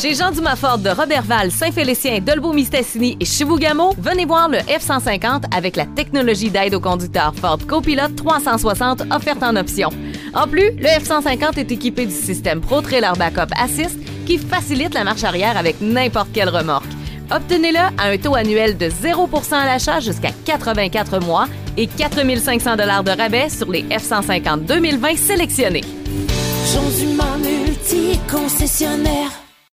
Chez Jean Dumas-Ford de Robertval, Saint-Félicien, Dolbeau-Mistassini et Chibougamau, venez voir le F-150 avec la technologie d'aide au conducteur Ford Copilot 360 offerte en option. En plus, le F-150 est équipé du système Pro Trailer Backup Assist qui facilite la marche arrière avec n'importe quelle remorque. Obtenez-le à un taux annuel de 0% à l'achat jusqu'à 84 mois et 4 500 $ de rabais sur les F-150 2020 sélectionnés. Jean Dumas multi-concessionnaire.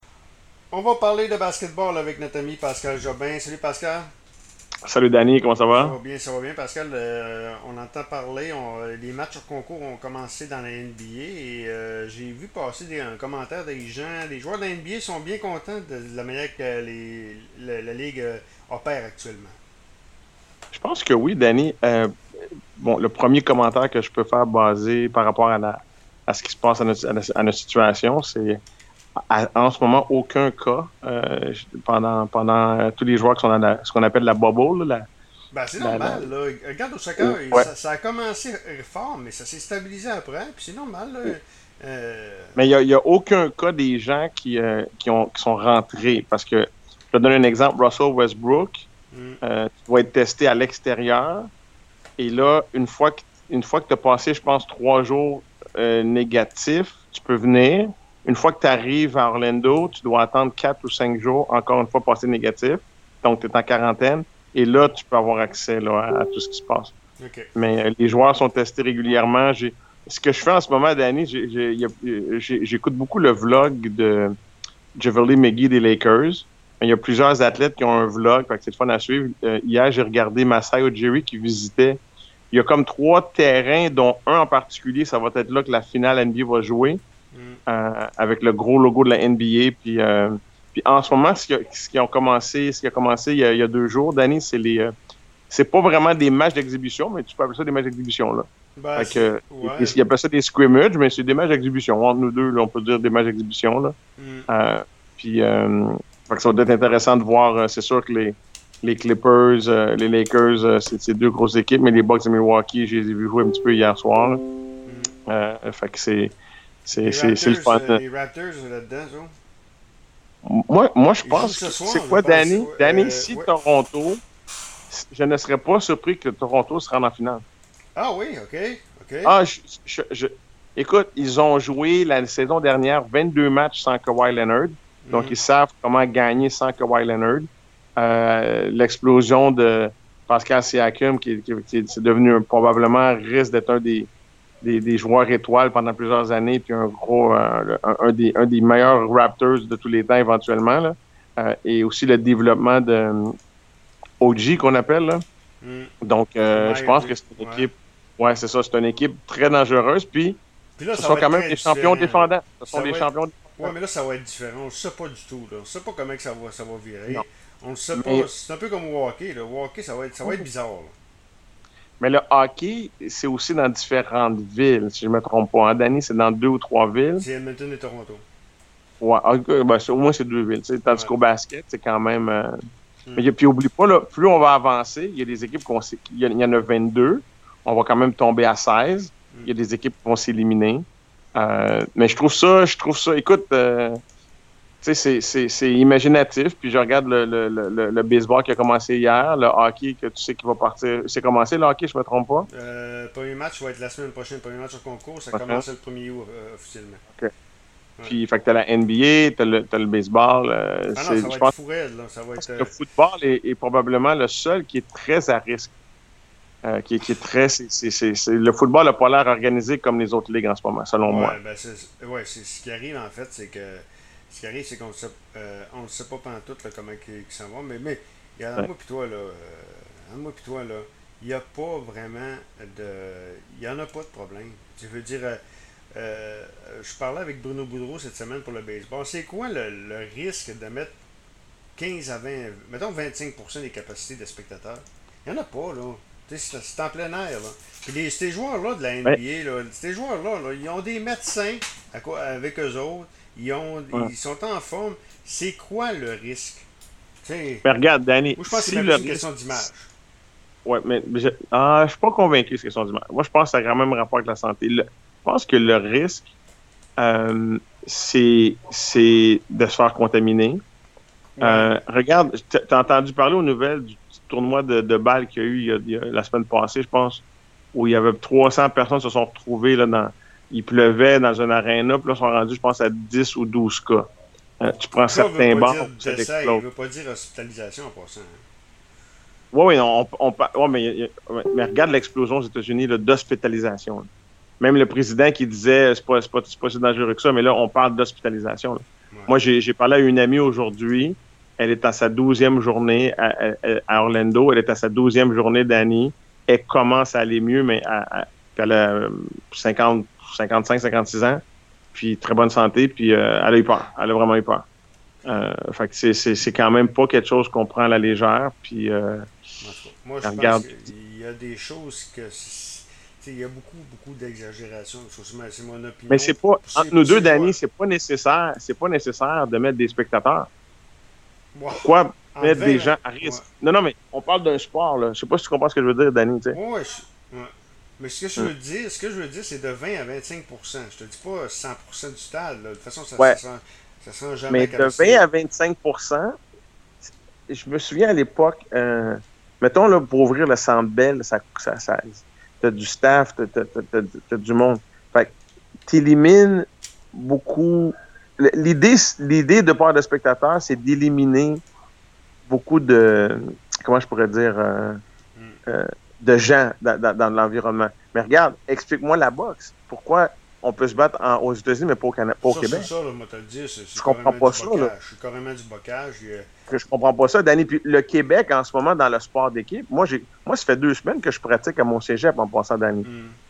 On va parler de basketball avec notre ami Pascal Jobin. Salut Pascal. Salut Danny, comment ça va? Ça va bien Pascal. On entend parler, les matchs sur concours ont commencé dans la NBA et j'ai vu passer un commentaire des gens. Les joueurs de la NBA sont bien contents de la manière que la Ligue opère actuellement. Je pense que oui, Danny. Le premier commentaire que je peux faire basé par rapport à ce qui se passe à notre situation, c'est en ce moment, aucun cas pendant tous les joueurs qui sont dans ce qu'on appelle la bubble. C'est normal. Là. Regarde au soccer, ça a commencé fort, mais ça s'est stabilisé après, puis c'est normal. Là. Mais il n'y a aucun cas des gens qui sont rentrés. Parce que, je vais te donner un exemple, Russell Westbrook, tu vas être testé à l'extérieur, et là, une fois que tu as passé, je pense, 3 jours négatifs, tu peux venir. Une fois que tu arrives à Orlando, tu dois attendre 4 ou 5 jours, encore une fois, passer négatif. Donc, tu es en quarantaine. Et là, tu peux avoir accès là, à tout ce qui se passe. Okay. Mais les joueurs sont testés régulièrement. Ce que je fais en ce moment, Danny, j'écoute beaucoup le vlog de Javale McGee des Lakers. Il y a plusieurs athlètes qui ont un vlog, fait que c'est le fun à suivre. Hier, j'ai regardé Masai Ujiri qui visitait. Il y a comme 3 terrains, dont un en particulier, ça va être là que la finale NBA va jouer. Avec le gros logo de la NBA. Puis en ce moment, ce qui a commencé il y a 2 jours, Danny, c'est pas vraiment des matchs d'exhibition, mais tu peux appeler ça des matchs d'exhibition. Là. Ils appellent ça des scrimmages, mais c'est des matchs d'exhibition. Entre nous deux, là, on peut dire des matchs d'exhibition. Là. Ça va être intéressant de voir. C'est sûr que les Clippers, les Lakers, c'est 2 grosses équipes, mais les Bucks de Milwaukee, je les ai vus jouer un petit peu hier soir. Fait que c'est le fun. Les Raptors là-dedans, ça? Moi, je pense que c'est quoi, Danny? Danny, si Toronto, je ne serais pas surpris que Toronto se rende en finale. Ah oui, OK. Ah, écoute, ils ont joué la saison dernière 22 matchs sans Kawhi Leonard. Donc, ils savent comment gagner sans Kawhi Leonard. L'explosion de Pascal Siakam, qui c'est devenu probablement risque d'être un des joueurs étoiles pendant plusieurs années, puis un des meilleurs Raptors de tous les temps éventuellement. Là. Et aussi le développement de OG qu'on appelle. Là. Donc, je pense que c'est une équipe. Ouais, c'est ça. C'est une équipe très dangereuse. Puis là, ce sont quand même des champions défendants. Ce sont des champions défendants. Oui, mais là, ça va être différent. On ne sait pas du tout. Là. On ne sait pas comment que ça va virer. Non. On ne sait pas. C'est un peu comme au hockey. Là. Au hockey, ça va être bizarre. Là. Mais le hockey, c'est aussi dans différentes villes, si je ne me trompe pas. Danny, c'est dans 2 ou 3 villes. C'est Edmonton et Toronto. Ouais, au moins, c'est 2 villes. Tandis qu'au basket, c'est quand même... Mais puis, oublie pas, là, plus on va avancer, il y a des équipes il y en a 22. On va quand même tomber à 16. Il y a des équipes qui vont s'éliminer. Mais je trouve ça... Écoute... c'est imaginatif. Puis je regarde le baseball qui a commencé hier, le hockey que tu sais qui va partir. C'est commencé le hockey, je me trompe pas? Premier match va être la semaine prochaine. Premier match en concours, ça commence le 1er août officiellement. OK. Ouais. Puis, fait que t'as la NBA, t'as le baseball. Ça va être fou raide, là. Ça va être, le football est probablement le seul qui est très à risque. Qui est très... le football n'a pas l'air organisé comme les autres ligues en ce moment, selon moi. C'est ce qui arrive, en fait, c'est que... Ce qui arrive, c'est qu'on ne sait pas pantoute là, comment ils s'en vont. Mais entre moi et toi, là, il n'y a pas vraiment de... Il n'y en a pas de problème. Je veux dire, je parlais avec Bruno Boudreau cette semaine pour le baseball. C'est quoi le risque de mettre 15 à 20... Mettons 25% des capacités de spectateurs? Il n'y en a pas, là. C'est en plein air, là. Puis ces joueurs-là de la NBA, là, ces joueurs-là, ils ont des médecins avec eux autres. Ils sont en forme. C'est quoi le risque? Mais regarde, Danny, moi, je pense que c'est une question d'image. Oui, mais je suis pas convaincu que c'est une question d'image. Moi, je pense que ça a quand même rapport avec la santé. Je pense que le risque, c'est de se faire contaminer. Regarde, t'as entendu parler aux nouvelles du petit tournoi de balle qu'il y a eu la semaine passée, je pense, où il y avait 300 personnes qui se sont retrouvées là, il pleuvait dans une aréna, puis là, ils sont rendus, je pense, à 10 ou 12 cas. Tu prends certains bancs, ça explose. Il ne veut pas dire hospitalisation en passant. Oui, mais regarde l'explosion aux États-Unis d'hospitalisation. Là. Même le président qui disait c'est pas si dangereux que ça, mais là, on parle d'hospitalisation. Là. Ouais. Moi, j'ai parlé à une amie aujourd'hui. Elle est à sa 12e journée à Orlando. Elle est à sa 12e journée d'année. Elle commence à aller mieux, mais elle a 55, 56 ans. Puis très bonne santé. Puis elle a eu peur. Elle a vraiment eu peur. Fait que c'est quand même pas quelque chose qu'on prend à la légère. Puis, moi, je pense qu'il y a des choses que... Il y a beaucoup d'exagération. C'est mon opinion. Mais c'est pas... Entre nous deux, Danny, c'est pas nécessaire de mettre des spectateurs. Pourquoi mettre des gens à risque? Ouais. Non, mais on parle d'un sport, là. Je sais pas si tu comprends ce que je veux dire, Danny, tu sais. Ouais. Mais ce que je veux dire, c'est de 20 à 25 %. Je te dis pas 100 % du stade, là. De toute façon, ça sera jamais... Mais de 20 à 25 %, je me souviens à l'époque, mettons, là, pour ouvrir le Centre Bell, t'as du staff, t'as du monde. Fait que t'élimines beaucoup... L'idée de part de spectateurs, c'est d'éliminer beaucoup de... Comment je pourrais dire... de gens dans l'environnement. Mais regarde, explique-moi la boxe. Pourquoi on peut se battre aux États-Unis, mais pas au Québec? C'est ça, là, moi, te le dire. Je comprends pas ça, là. Je suis carrément du bocage. Je comprends pas ça, Danny. Puis le Québec, en ce moment, dans le sport d'équipe, moi, ça fait 2 semaines que je pratique à mon cégep en passant, Danny.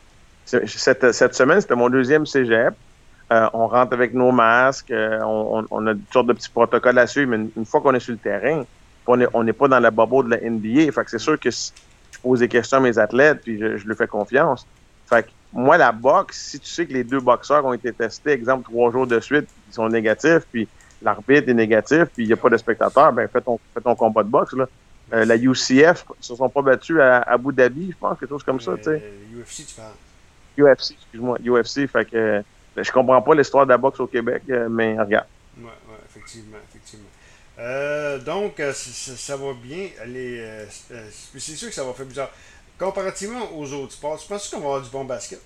Cette semaine, c'était mon 2e cégep. On rentre avec nos masques. On a une sorte de petits protocoles à suivre. Mais une fois qu'on est sur le terrain, on n'est pas dans la bubble de la NBA. Fait que c'est sûr que je pose des questions à mes athlètes, puis je leur fais confiance. Fait que moi, la boxe, si tu sais que les 2 boxeurs ont été testés, exemple, 3 jours de suite, ils sont négatifs, puis l'arbitre est négatif, puis il n'y a pas de spectateurs, ben fais ton combat de boxe, là. La UCF, ils se sont pas battus à Abu Dhabi, je pense, quelque chose comme ça, tu sais. UFC, tu parles. UFC, excuse-moi, UFC, fait que je comprends pas l'histoire de la boxe au Québec, mais regarde. Ouais, effectivement. Donc, ça va bien. C'est sûr que ça va faire bizarre. Comparativement aux autres sports, tu penses qu'on va avoir du bon basket?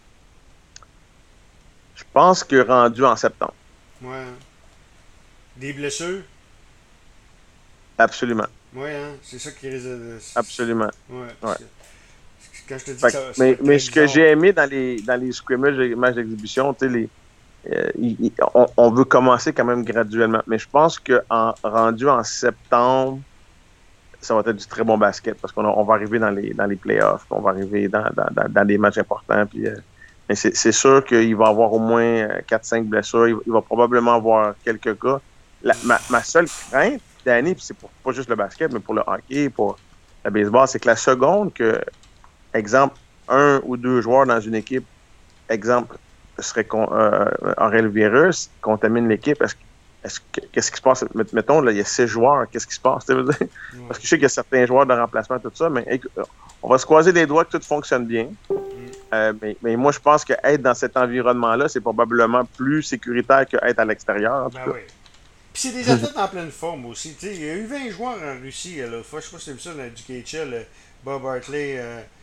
Je pense que rendu en septembre. Ouais. Des blessures? Absolument. Oui, hein? C'est ça qui risque de... Absolument. Ouais. Quand je te dis mais ce que j'ai aimé dans les scrimmages, les matchs d'exhibition, tu sais, on veut commencer quand même graduellement. Mais je pense qu'en rendu en septembre, ça va être du très bon basket parce qu'on va arriver dans les playoffs, on va arriver dans des matchs importants. Puis, mais c'est sûr qu'il va y avoir au moins 4-5 blessures. Il va probablement avoir quelques cas. Ma seule crainte, Danny, puis c'est pas juste le basket, mais pour le hockey, pour le baseball, c'est que la seconde que, exemple, 1 ou 2 joueurs dans une équipe, exemple, aurait le virus, contamine l'équipe, qu'est-ce qui se passe? Mettons, là, il y a 6 joueurs, qu'est-ce qui se passe? Parce que je sais qu'il y a certains joueurs de remplacement, tout ça, mais on va se croiser les doigts que tout fonctionne bien. Mais moi, je pense qu'être dans cet environnement-là, c'est probablement plus sécuritaire qu'être à l'extérieur, en tout cas. Oui. Puis c'est des athlètes en pleine forme aussi. T'sais, il y a eu 20 joueurs en Russie l'autre fois. Je sais pas si tu as vu ça dans du KHL. Bob Hartley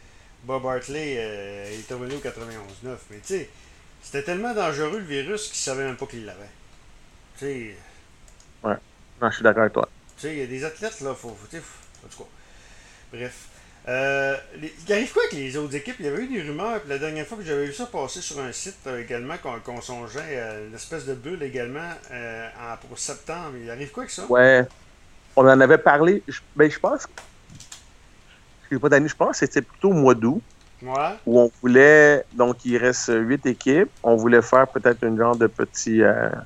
est revenu au 91-9. Mais tu sais, c'était tellement dangereux le virus qu'il ne savait même pas qu'il l'avait. Tu sais. Ouais. Non, je suis d'accord avec toi. Tu sais, il y a des athlètes là, en tout cas. Bref. Il arrive quoi avec les autres équipes? Il y avait eu des rumeurs, puis la dernière fois que j'avais vu ça passer sur un site également, qu'on songeait à une espèce de bulle également pour septembre. Il arrive quoi avec ça? Ouais. On en avait parlé. Je pense. Je pense que c'était plutôt au mois d'août. Ouais. Où on voulait. Donc, il reste 8 équipes. On voulait faire peut-être une genre de petit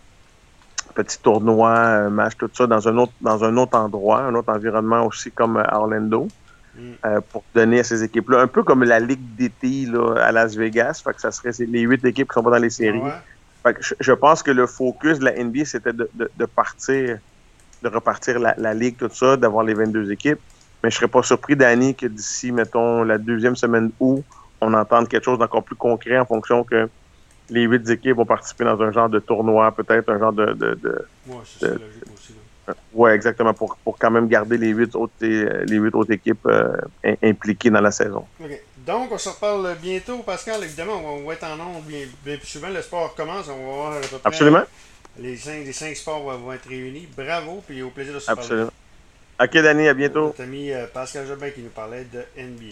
tournoi, match, tout ça, dans un autre endroit, un autre environnement aussi comme à Orlando. Pour donner à ces équipes-là, un peu comme la Ligue d'été là, à Las Vegas, fait que ça serait les 8 équipes qui sont pas dans les séries. Ouais. Fait que je pense que le focus de la NBA, c'était de repartir la Ligue, tout ça, d'avoir les 22 équipes. Mais je serais pas surpris, Danny, que d'ici, mettons, la 2e semaine août, on entende quelque chose d'encore plus concret en fonction que les 8 équipes vont participer dans un genre de tournoi, peut-être un genre de Ouais, c'est ça, logique aussi. Là. ouais, exactement, pour quand même garder les 8 autres équipes impliquées dans la saison. OK. Donc, on se reparle bientôt, Pascal. Évidemment, on va être en ondes bien plus souvent. Le sport commence. On va voir à peu près. Absolument. Les 5 sports vont être réunis. Bravo, puis au plaisir de se Absolument. OK, Danny, à bientôt. Notre ami Pascal Jobin qui nous parlait de NBA.